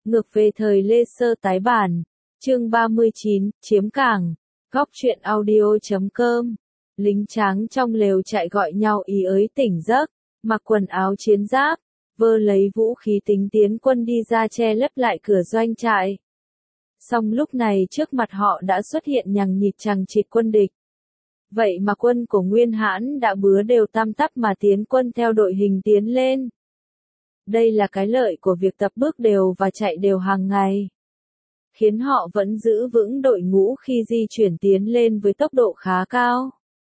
Ngược về thời Lê Sơ tái bản, chương 39, chiếm cảng, góc truyện audio.com. Lính tráng trong lều trại gọi nhau ý ới tỉnh giấc, mặc quần áo chiến giáp, vơ lấy vũ khí tính tiến quân đi ra che lấp lại cửa doanh trại. Song lúc này trước mặt họ đã xuất hiện nhằng nhịt chằng chịt quân địch. Vậy mà quân của Nguyên Hãn đã bứa đều tam tắp mà tiến quân theo đội hình tiến lên. Đây là cái lợi của việc tập bước đều và chạy đều hàng ngày, khiến họ vẫn giữ vững đội ngũ khi di chuyển tiến lên với tốc độ khá cao.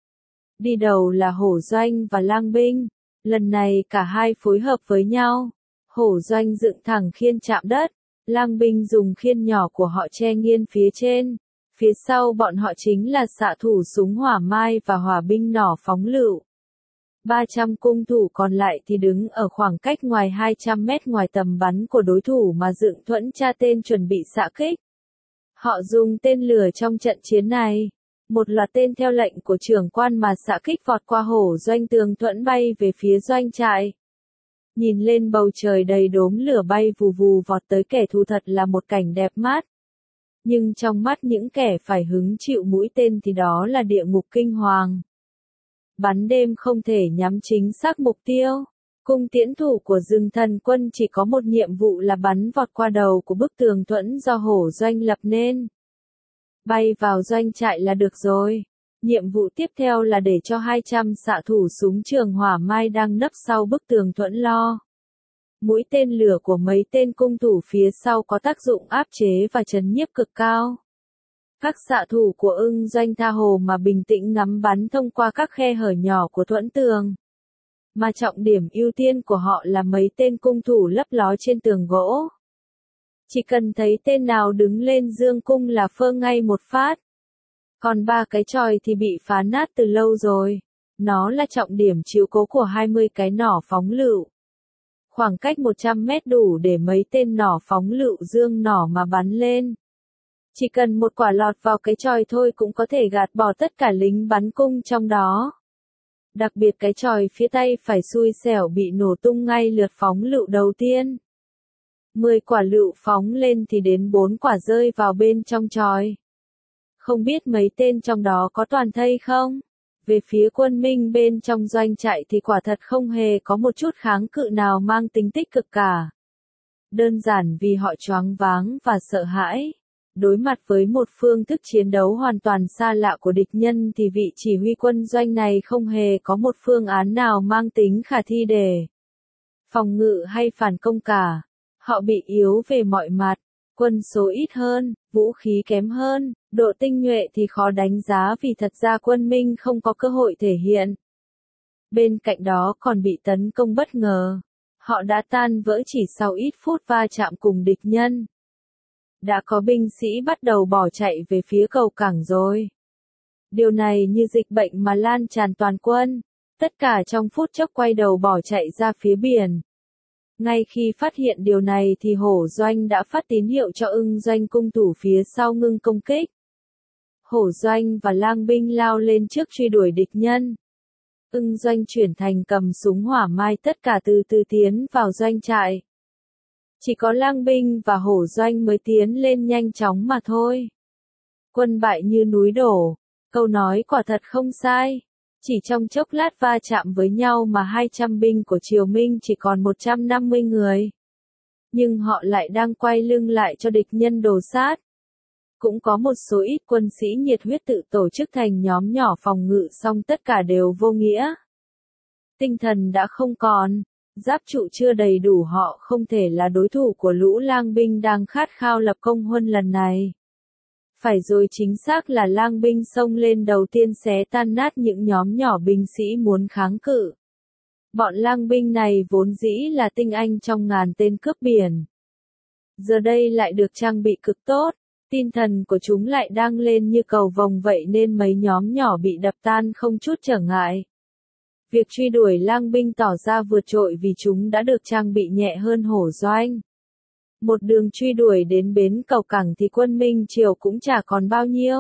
Đi đầu là Hổ Doanh và Lang binh, lần này cả hai phối hợp với nhau. Hổ Doanh dựng thẳng khiên chạm đất, Lang binh dùng khiên nhỏ của họ che nghiêng phía trên. Phía sau bọn họ chính là xạ thủ súng hỏa mai và hỏa binh nỏ phóng lựu. 300 cung thủ còn lại thì đứng ở khoảng cách ngoài 200 mét ngoài tầm bắn của đối thủ mà dựng thuẫn tra tên chuẩn bị xạ kích. Họ dùng tên lửa trong trận chiến này. Một loạt tên theo lệnh của trưởng quan mà xạ kích vọt qua Hổ Doanh tường thuẫn bay về phía doanh trại. Nhìn lên bầu trời đầy đốm lửa bay vù vù vọt tới kẻ thù thật là một cảnh đẹp mắt. Nhưng trong mắt những kẻ phải hứng chịu mũi tên thì đó là địa ngục kinh hoàng. Bắn đêm không thể nhắm chính xác mục tiêu. Cung tiễn thủ của rừng thần quân chỉ có một nhiệm vụ là bắn vọt qua đầu của bức tường thuẫn do Hổ Doanh lập nên. Bay vào doanh trại là được rồi. Nhiệm vụ tiếp theo là để cho 200 xạ thủ súng trường hỏa mai đang nấp sau bức tường thuẫn lo. Mũi tên lửa của mấy tên cung thủ phía sau có tác dụng áp chế và trấn nhiếp cực cao. Các xạ thủ của Ưng Doanh tha hồ mà bình tĩnh ngắm bắn thông qua các khe hở nhỏ của thuẫn tường. Mà trọng điểm ưu tiên của họ là mấy tên cung thủ lấp ló trên tường gỗ. Chỉ cần thấy tên nào đứng lên dương cung là phơ ngay một phát. Còn 3 cái chòi thì bị phá nát từ lâu rồi. Nó là trọng điểm chiếu cố của 20 cái nỏ phóng lựu. Khoảng cách 100 mét đủ để mấy tên nỏ phóng lựu dương nỏ mà bắn lên. Chỉ cần một quả lọt vào cái chòi thôi cũng có thể gạt bỏ tất cả lính bắn cung trong đó. Đặc biệt cái chòi phía tay phải xui xẻo bị nổ tung ngay lượt phóng lựu đầu tiên. 10 quả lựu phóng lên thì đến 4 quả rơi vào bên trong chòi. Không biết mấy tên trong đó có toàn thây không? Về phía quân Minh bên trong doanh trại thì quả thật không hề có một chút kháng cự nào mang tính tích cực cả. Đơn giản vì họ choáng váng và sợ hãi. Đối mặt với một phương thức chiến đấu hoàn toàn xa lạ của địch nhân thì vị chỉ huy quân doanh này không hề có một phương án nào mang tính khả thi để phòng ngự hay phản công cả. Họ bị yếu về mọi mặt, quân số ít hơn, vũ khí kém hơn, độ tinh nhuệ thì khó đánh giá vì thật ra quân Minh không có cơ hội thể hiện. Bên cạnh đó còn bị tấn công bất ngờ. Họ đã tan vỡ chỉ sau ít phút va chạm cùng địch nhân. Đã có binh sĩ bắt đầu bỏ chạy về phía cầu cảng rồi. Điều này như dịch bệnh mà lan tràn toàn quân. Tất cả trong phút chốc quay đầu bỏ chạy ra phía biển. Ngay khi phát hiện điều này thì Hổ Doanh đã phát tín hiệu cho Ưng Doanh cung thủ phía sau ngưng công kích. Hổ Doanh và Lang binh lao lên trước truy đuổi địch nhân. Ưng Doanh chuyển thành cầm súng hỏa mai tất cả từ từ tiến vào doanh trại. Chỉ có Lang binh và Hổ Doanh mới tiến lên nhanh chóng mà thôi. Quân bại như núi đổ, câu nói quả thật không sai. Chỉ trong chốc lát va chạm với nhau mà 200 binh của Triều Minh chỉ còn 150 người. Nhưng họ lại đang quay lưng lại cho địch nhân đổ sát. Cũng có một số ít quân sĩ nhiệt huyết tự tổ chức thành nhóm nhỏ phòng ngự song tất cả đều vô nghĩa. Tinh thần đã không còn, giáp trụ chưa đầy đủ họ không thể là đối thủ của lũ Lang binh đang khát khao lập công huân lần này. Phải rồi, chính xác là Lang binh xông lên đầu tiên xé tan nát những nhóm nhỏ binh sĩ muốn kháng cự. Bọn Lang binh này vốn dĩ là tinh anh trong ngàn tên cướp biển. Giờ đây lại được trang bị cực tốt, tinh thần của chúng lại đang lên như cầu vồng vậy nên mấy nhóm nhỏ bị đập tan không chút trở ngại. Việc truy đuổi Lang binh tỏ ra vượt trội vì chúng đã được trang bị nhẹ hơn Hổ Doanh. Một đường truy đuổi đến bến cầu cảng thì quân Minh Triều cũng chả còn bao nhiêu.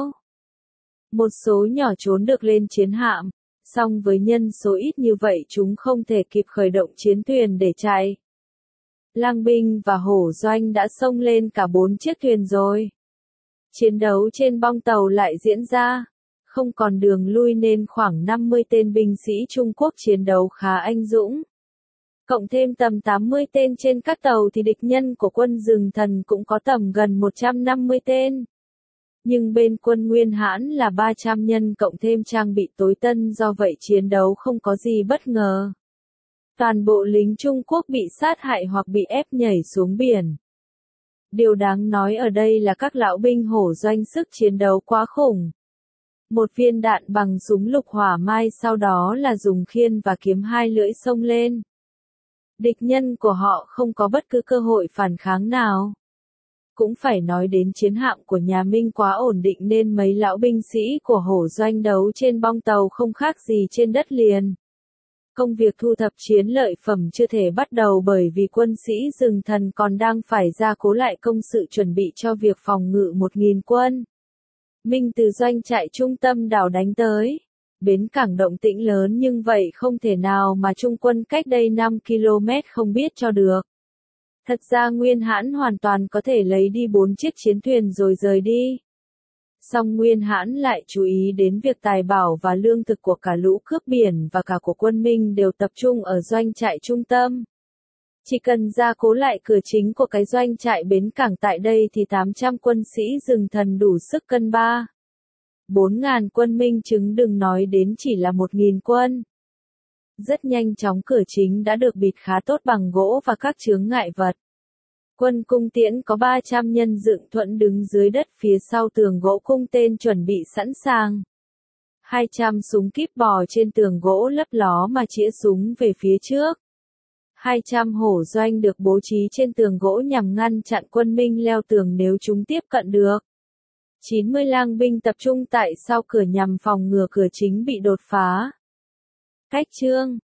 Một số nhỏ trốn được lên chiến hạm, song với nhân số ít như vậy chúng không thể kịp khởi động chiến thuyền để chạy. Lang binh và hổ doanh đã xông lên cả 4 chiếc thuyền rồi. Chiến đấu trên bong tàu lại diễn ra. Không còn đường lui nên khoảng 50 tên binh sĩ Trung Quốc chiến đấu khá anh dũng. Cộng thêm tầm 80 tên trên các tàu thì địch nhân của quân Rừng Thần cũng có tầm gần 150 tên. Nhưng bên quân Nguyên Hãn là 300 nhân cộng thêm trang bị tối tân, do vậy chiến đấu không có gì bất ngờ. Toàn bộ lính Trung Quốc bị sát hại hoặc bị ép nhảy xuống biển. Điều đáng nói ở đây là các lão binh hổ doanh sức chiến đấu quá khủng. Một viên đạn bằng súng lục hỏa mai, sau đó là dùng khiên và kiếm hai lưỡi xông lên. Địch nhân của họ không có bất cứ cơ hội phản kháng nào. Cũng phải nói đến chiến hạm của nhà Minh quá ổn định nên mấy lão binh sĩ của hổ doanh đấu trên bong tàu không khác gì trên đất liền. Công việc thu thập chiến lợi phẩm chưa thể bắt đầu bởi vì quân sĩ Rừng Thần còn đang phải gia cố lại công sự chuẩn bị cho việc phòng ngự 1.000 quân. Minh từ doanh trại trung tâm đảo đánh tới. Bến cảng động tĩnh lớn nhưng vậy không thể nào mà Trung quân cách đây 5 km không biết cho được. Thật ra Nguyên Hãn hoàn toàn có thể lấy đi 4 chiếc chiến thuyền rồi rời đi. Song Nguyên Hãn lại chú ý đến việc tài bảo và lương thực của cả lũ cướp biển và cả của quân Minh đều tập trung ở doanh trại trung tâm. Chỉ cần gia cố lại cửa chính của cái doanh trại bến cảng tại đây thì 800 quân sĩ Rừng Thần đủ sức cân 4.000 quân Minh chứng, đừng nói đến chỉ là 1.000 quân. Rất nhanh chóng cửa chính đã được bịt khá tốt bằng gỗ và các chướng ngại vật. Quân cung tiễn có 300 nhân dựng thuẫn đứng dưới đất phía sau tường gỗ, cung tên chuẩn bị sẵn sàng. 200 súng kíp bò trên tường gỗ lấp ló mà chĩa súng về phía trước. 200 hổ doanh được bố trí trên tường gỗ nhằm ngăn chặn quân Minh leo tường nếu chúng tiếp cận được. 90 lang binh tập trung tại sau cửa nhằm phòng ngừa cửa chính bị đột phá. Cách chương